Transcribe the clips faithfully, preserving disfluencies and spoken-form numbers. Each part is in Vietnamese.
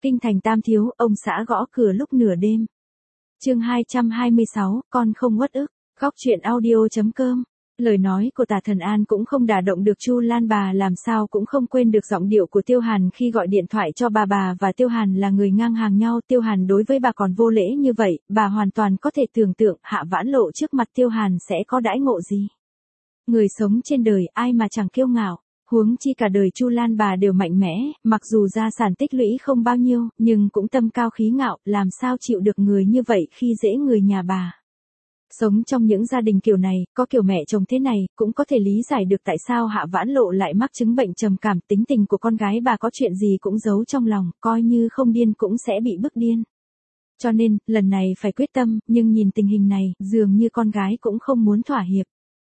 Kinh thành Tam Thiếu, ông xã gõ cửa lúc nửa đêm. Chương hai trăm hai mươi sáu, con không uất ức. Góc truyện audio chấm com. Lời nói của Tả Thần An cũng không đả động được Chu Lan bà, làm sao cũng không quên được giọng điệu của Tiêu Hàn khi gọi điện thoại cho bà. Bà và Tiêu Hàn là người ngang hàng nhau, Tiêu Hàn đối với bà còn vô lễ như vậy, bà hoàn toàn có thể tưởng tượng Hạ Vãn Lộ trước mặt Tiêu Hàn sẽ có đãi ngộ gì. Người sống trên đời ai mà chẳng kiêu ngạo, huống chi cả đời Chu Lan bà đều mạnh mẽ, mặc dù gia sản tích lũy không bao nhiêu, nhưng cũng tâm cao khí ngạo, làm sao chịu được người như vậy khi dễ người nhà bà. Sống trong những gia đình kiểu này, có kiểu mẹ chồng thế này, cũng có thể lý giải được tại sao Hạ Vãn Lộ lại mắc chứng bệnh trầm cảm. Tính tình của con gái bà có chuyện gì cũng giấu trong lòng, coi như không điên cũng sẽ bị bức điên. Cho nên, lần này phải quyết tâm, nhưng nhìn tình hình này, dường như con gái cũng không muốn thỏa hiệp.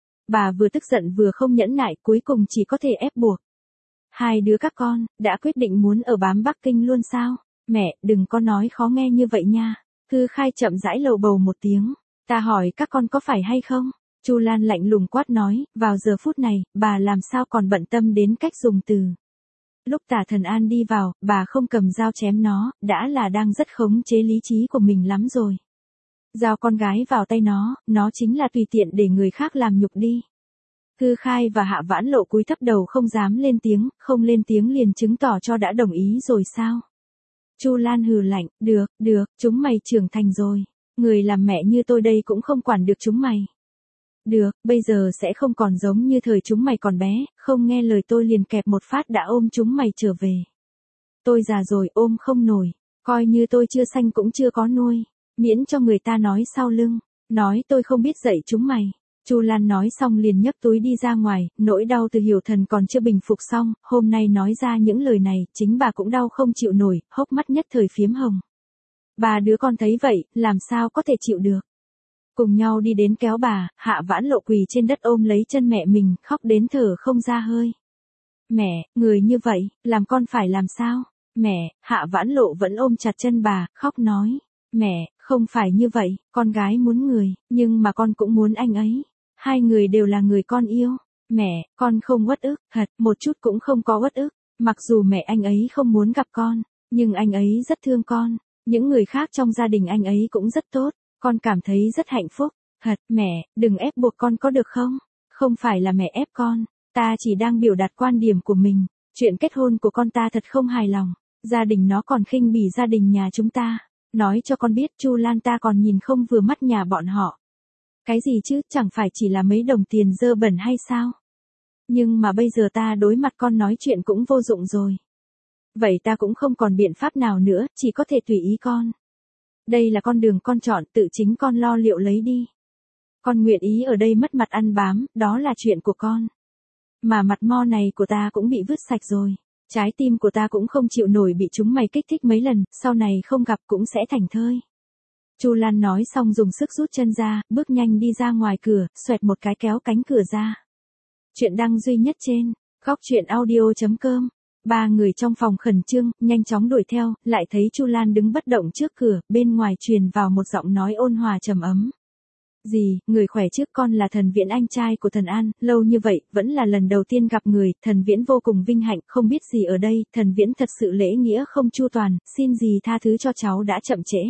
Bà vừa tức giận vừa không nhẫn nại, cuối cùng chỉ có thể ép buộc. Hai đứa các con, đã quyết định muốn ở bám Bắc Kinh luôn sao? Mẹ, đừng có nói khó nghe như vậy nha. Thư Khai chậm rãi lầu bầu một tiếng. Ta hỏi các con có phải hay không? Chu Lan lạnh lùng quát nói, vào giờ phút này, bà làm sao còn bận tâm đến cách dùng từ. Lúc Tả Thần An đi vào, bà không cầm dao chém nó, đã là đang rất khống chế lý trí của mình lắm rồi. Giao con gái vào tay nó, nó chính là tùy tiện để người khác làm nhục đi. Thư Khai và Hạ Vãn Lộ cúi thấp đầu không dám lên tiếng, không lên tiếng liền chứng tỏ cho đã đồng ý rồi sao? Chu Lan hừ lạnh, được, được, chúng mày trưởng thành rồi. Người làm mẹ như tôi đây cũng không quản được chúng mày. Được, bây giờ sẽ không còn giống như thời chúng mày còn bé, không nghe lời tôi liền kẹp một phát đã ôm chúng mày trở về. Tôi già rồi ôm không nổi, coi như tôi chưa sanh cũng chưa có nuôi, miễn cho người ta nói sau lưng, nói tôi không biết dạy chúng mày. Chu Lan nói xong liền nhấc túi đi ra ngoài, nỗi đau từ Hiểu Thần còn chưa bình phục xong, hôm nay nói ra những lời này, chính bà cũng đau không chịu nổi, hốc mắt nhất thời phiếm hồng. Ba đứa con thấy vậy, làm sao có thể chịu được. Cùng nhau đi đến kéo bà, Hạ Vãn Lộ quỳ trên đất ôm lấy chân mẹ mình, khóc đến thở không ra hơi. Mẹ, người như vậy, làm con phải làm sao? Mẹ, Hạ Vãn Lộ vẫn ôm chặt chân bà, khóc nói. Mẹ, không phải như vậy, con gái muốn người, nhưng mà con cũng muốn anh ấy. Hai người đều là người con yêu. Mẹ, con không uất ức, thật, một chút cũng không có uất ức. Mặc dù mẹ anh ấy không muốn gặp con, nhưng anh ấy rất thương con. Những người khác trong gia đình anh ấy cũng rất tốt, con cảm thấy rất hạnh phúc. Thật, mẹ, đừng ép buộc con có được không? Không phải là mẹ ép con, ta chỉ đang biểu đạt quan điểm của mình. Chuyện kết hôn của con ta thật không hài lòng, gia đình nó còn khinh bỉ gia đình nhà chúng ta. Nói cho con biết Chu Lan ta còn nhìn không vừa mắt nhà bọn họ. Cái gì chứ, chẳng phải chỉ là mấy đồng tiền dơ bẩn hay sao? Nhưng mà bây giờ ta đối mặt con nói chuyện cũng vô dụng rồi. Vậy ta cũng không còn biện pháp nào nữa, chỉ có thể tùy ý con. Đây là con đường con chọn, tự chính con lo liệu lấy đi. Con nguyện ý ở đây mất mặt ăn bám, đó là chuyện của con. Mà mặt mo này của ta cũng bị vứt sạch rồi. Trái tim của ta cũng không chịu nổi bị chúng mày kích thích mấy lần, sau này không gặp cũng sẽ thành thơi. Chu Lan nói xong dùng sức rút chân ra, bước nhanh đi ra ngoài cửa, xoẹt một cái kéo cánh cửa ra. Chuyện đăng duy nhất trên, góc truyện audio chấm com. Ba người trong phòng khẩn trương, nhanh chóng đuổi theo, lại thấy Chu Lan đứng bất động trước cửa, bên ngoài truyền vào một giọng nói ôn hòa trầm ấm. Dì, người khỏe trước con là Thần Viễn anh trai của Thần An, lâu như vậy, vẫn là lần đầu tiên gặp người, Thần Viễn vô cùng vinh hạnh, không biết gì ở đây, Thần Viễn thật sự lễ nghĩa không chu toàn, xin dì tha thứ cho cháu đã chậm trễ.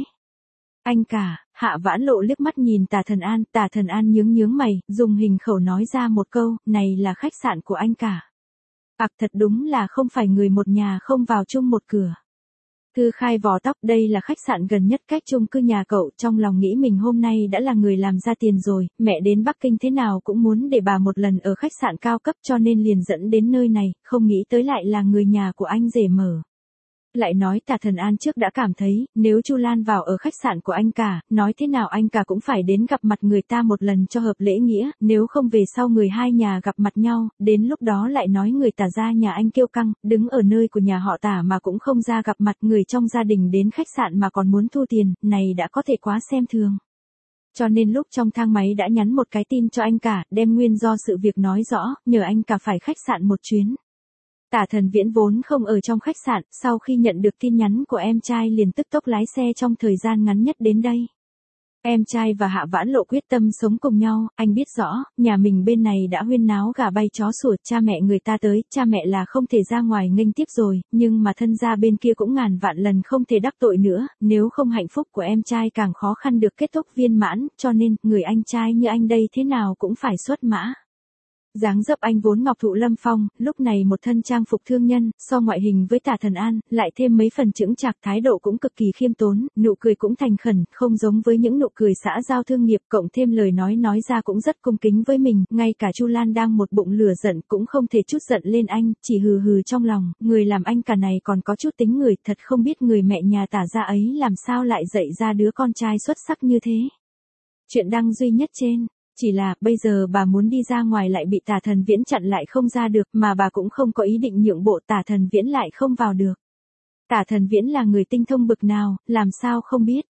Anh cả, Hạ Vãn Lộ liếc mắt nhìn Tả Thần An, Tả Thần An nhướng nhướng mày, dùng hình khẩu nói ra một câu, này là khách sạn của anh cả. Ặc thật đúng là không phải người một nhà không vào chung một cửa. Thư Khai vò tóc, đây là khách sạn gần nhất cách chung cư nhà cậu, trong lòng nghĩ mình hôm nay đã là người làm ra tiền rồi, mẹ đến Bắc Kinh thế nào cũng muốn để bà một lần ở khách sạn cao cấp cho nên liền dẫn đến nơi này, không nghĩ tới lại là người nhà của anh rể mở. Lại nói Tả Thần An trước đã cảm thấy, nếu Chu Lan vào ở khách sạn của anh cả, nói thế nào anh cả cũng phải đến gặp mặt người ta một lần cho hợp lễ nghĩa, nếu không về sau người hai nhà gặp mặt nhau, đến lúc đó lại nói người Tả gia nhà anh kiêu căng, đứng ở nơi của nhà họ Tả mà cũng không ra gặp mặt, người trong gia đình đến khách sạn mà còn muốn thu tiền, này đã có thể quá xem thường. Cho nên lúc trong thang máy đã nhắn một cái tin cho anh cả, đem nguyên do sự việc nói rõ, nhờ anh cả phải khách sạn một chuyến. Tả Thần Viễn vốn không ở trong khách sạn, sau khi nhận được tin nhắn của em trai liền tức tốc lái xe trong thời gian ngắn nhất đến đây. Em trai và Hạ Vãn Lộ quyết tâm sống cùng nhau, anh biết rõ, nhà mình bên này đã huyên náo gà bay chó sủa, cha mẹ người ta tới, cha mẹ là không thể ra ngoài nghênh tiếp rồi, nhưng mà thân gia bên kia cũng ngàn vạn lần không thể đắc tội nữa, nếu không hạnh phúc của em trai càng khó khăn được kết thúc viên mãn, cho nên, người anh trai như anh đây thế nào cũng phải xuất mã. Dáng dấp anh vốn ngọc thụ lâm phong, lúc này một thân trang phục thương nhân, so ngoại hình với Tả Thần An, lại thêm mấy phần chững chạc, thái độ cũng cực kỳ khiêm tốn, nụ cười cũng thành khẩn, không giống với những nụ cười xã giao thương nghiệp, cộng thêm lời nói nói ra cũng rất cung kính với mình, ngay cả Chu Lan đang một bụng lửa giận cũng không thể chút giận lên anh, chỉ hừ hừ trong lòng, người làm anh cả này còn có chút tính người, thật không biết người mẹ nhà Tả gia ấy làm sao lại dạy ra đứa con trai xuất sắc như thế. Chuyện đăng duy nhất trên. Chỉ là, bây giờ bà muốn đi ra ngoài lại bị Tả Thần Viễn chặn lại không ra được, mà bà cũng không có ý định nhượng bộ, Tả Thần Viễn lại không vào được. Tả Thần Viễn là người tinh thông bực nào, làm sao không biết.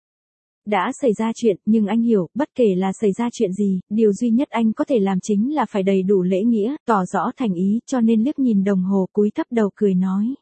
Đã xảy ra chuyện, nhưng anh hiểu, bất kể là xảy ra chuyện gì, điều duy nhất anh có thể làm chính là phải đầy đủ lễ nghĩa, tỏ rõ thành ý, cho nên liếc nhìn đồng hồ cúi thấp đầu cười nói.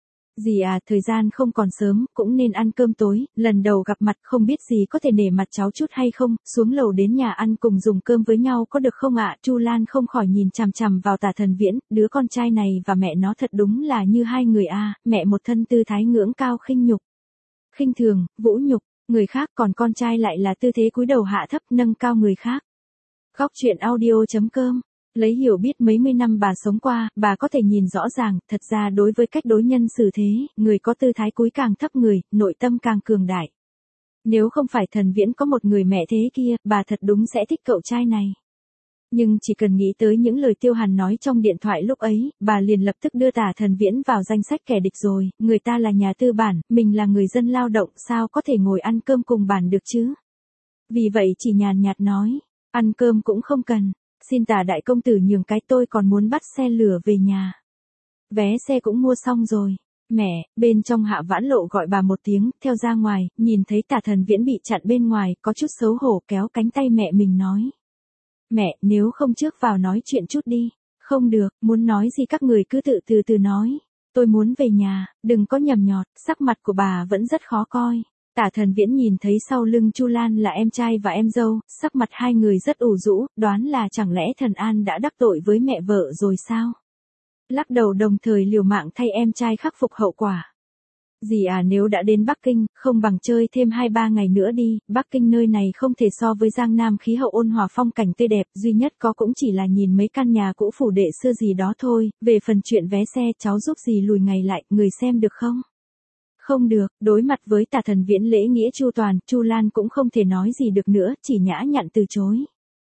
Dì à, thời gian không còn sớm, cũng nên ăn cơm tối, lần đầu gặp mặt không biết dì có thể nể mặt cháu chút hay không, xuống lầu đến nhà ăn cùng dùng cơm với nhau có được không ạ? Chu Lan không khỏi nhìn chằm chằm vào Tả Thần Viễn, đứa con trai này và mẹ nó thật đúng là như hai người a, mẹ một thân tư thái ngưỡng cao khinh nhục, khinh thường, vũ nhục người khác, còn con trai lại là tư thế cúi đầu hạ thấp nâng cao người khác. Góc truyện audio chấm com. Lấy hiểu biết mấy mươi năm bà sống qua, bà có thể nhìn rõ ràng, thật ra đối với cách đối nhân xử thế, người có tư thái cúi càng thấp người, nội tâm càng cường đại. Nếu không phải Thần Viễn có một người mẹ thế kia, bà thật đúng sẽ thích cậu trai này. Nhưng chỉ cần nghĩ tới những lời Tiêu Hàn nói trong điện thoại lúc ấy, bà liền lập tức đưa Tả Thần Viễn vào danh sách kẻ địch rồi, người ta là nhà tư bản, mình là người dân lao động, sao có thể ngồi ăn cơm cùng bàn được chứ? Vì vậy chỉ nhàn nhạt nói, ăn cơm cũng không cần. Xin Tả đại công tử nhường cái, tôi còn muốn bắt xe lửa về nhà. Vé xe cũng mua xong rồi. Mẹ, bên trong Hạ Vãn Lộ gọi bà một tiếng, theo ra ngoài, nhìn thấy Tả Thần Viễn bị chặn bên ngoài, có chút xấu hổ kéo cánh tay mẹ mình nói. Mẹ, nếu không trước vào nói chuyện chút đi. Không được, muốn nói gì các người cứ tự từ từ nói. Tôi muốn về nhà, đừng có nhầm nhọt, sắc mặt của bà vẫn rất khó coi. Tả Thần Viễn nhìn thấy sau lưng Chu Lan là em trai và em dâu, sắc mặt hai người rất ủ rũ, đoán là chẳng lẽ Thần An đã đắc tội với mẹ vợ rồi sao? Lắc đầu đồng thời liều mạng thay em trai khắc phục hậu quả. Dì à, nếu đã đến Bắc Kinh, không bằng chơi thêm hai ba ngày nữa đi, Bắc Kinh nơi này không thể so với Giang Nam khí hậu ôn hòa phong cảnh tươi đẹp, duy nhất có cũng chỉ là nhìn mấy căn nhà cũ phủ đệ xưa gì đó thôi, về phần chuyện vé xe cháu giúp dì lùi ngày lại, người xem được không? Không được, đối mặt với Tả Thần Viễn lễ nghĩa chu toàn, Chu Lan cũng không thể nói gì được nữa, chỉ nhã nhặn từ chối.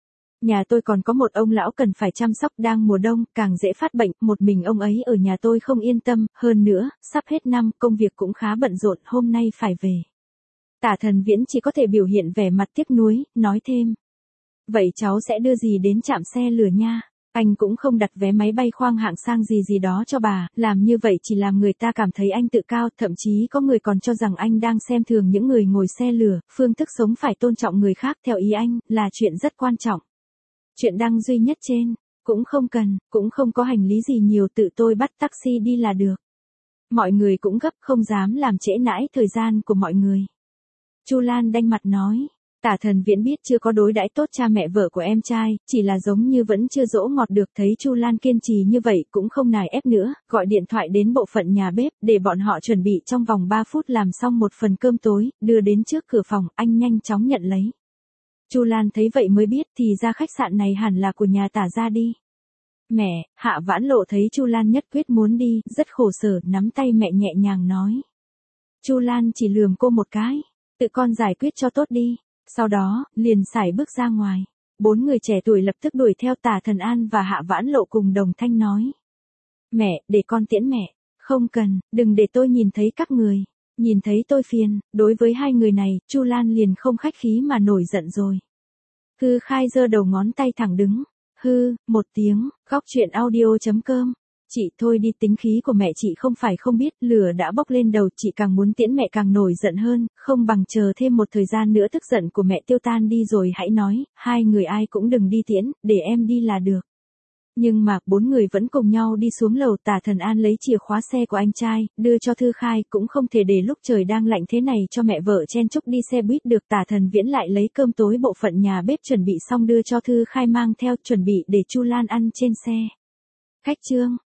Nhà tôi còn có một ông lão cần phải chăm sóc, đang mùa đông, càng dễ phát bệnh, một mình ông ấy ở nhà tôi không yên tâm, hơn nữa, sắp hết năm, công việc cũng khá bận rộn, hôm nay phải về. Tả Thần Viễn chỉ có thể biểu hiện vẻ mặt tiếc nuối, nói thêm. Vậy cháu sẽ đưa dì đến trạm xe lửa nha. Anh cũng không đặt vé máy bay khoang hạng sang gì gì đó cho bà, làm như vậy chỉ làm người ta cảm thấy anh tự cao, thậm chí có người còn cho rằng anh đang xem thường những người ngồi xe lửa, phương thức sống phải tôn trọng người khác theo ý anh, là chuyện rất quan trọng. Chuyện đăng duy nhất trên, cũng không cần, cũng không có hành lý gì nhiều, tự tôi bắt taxi đi là được. Mọi người cũng gấp, không dám làm trễ nãi thời gian của mọi người. Chu Lan đanh mặt nói. Tả Thần Viễn biết chưa có đối đãi tốt cha mẹ vợ của em trai, chỉ là giống như vẫn chưa dỗ ngọt được, thấy Chu Lan kiên trì như vậy cũng không nài ép nữa, gọi điện thoại đến bộ phận nhà bếp, để bọn họ chuẩn bị trong vòng ba phút làm xong một phần cơm tối, đưa đến trước cửa phòng, anh nhanh chóng nhận lấy. Chu Lan thấy vậy mới biết thì ra khách sạn này hẳn là của nhà Tả gia đi. Mẹ, Hạ Vãn Lộ thấy Chu Lan nhất quyết muốn đi, rất khổ sở, nắm tay mẹ nhẹ nhàng nói. Chu Lan chỉ lườm cô một cái, tự con giải quyết cho tốt đi. Sau đó, liền sải bước ra ngoài. Bốn người trẻ tuổi lập tức đuổi theo Tả Thần An và Hạ Vãn Lộ cùng đồng thanh nói. Mẹ, để con tiễn mẹ. Không cần, đừng để tôi nhìn thấy các người. Nhìn thấy tôi phiền, đối với hai người này, Chu Lan liền không khách khí mà nổi giận rồi. Hư Khai giơ đầu ngón tay thẳng đứng. Hư, một tiếng, góc truyện audio chấm com. Chị thôi đi, tính khí của mẹ chị không phải không biết, lửa đã bốc lên đầu, chị càng muốn tiễn mẹ càng nổi giận hơn, không bằng chờ thêm một thời gian nữa tức giận của mẹ tiêu tan đi rồi hãy nói, hai người ai cũng đừng đi tiễn, để em đi là được. Nhưng mà, bốn người vẫn cùng nhau đi xuống lầu, Tả Thần An lấy chìa khóa xe của anh trai, đưa cho Thư Khai, cũng không thể để lúc trời đang lạnh thế này cho mẹ vợ chen chúc đi xe buýt được. Tả Thần Viễn lại lấy cơm tối bộ phận nhà bếp chuẩn bị xong đưa cho Thư Khai mang theo, chuẩn bị để Chu Lan ăn trên xe. Khách trương,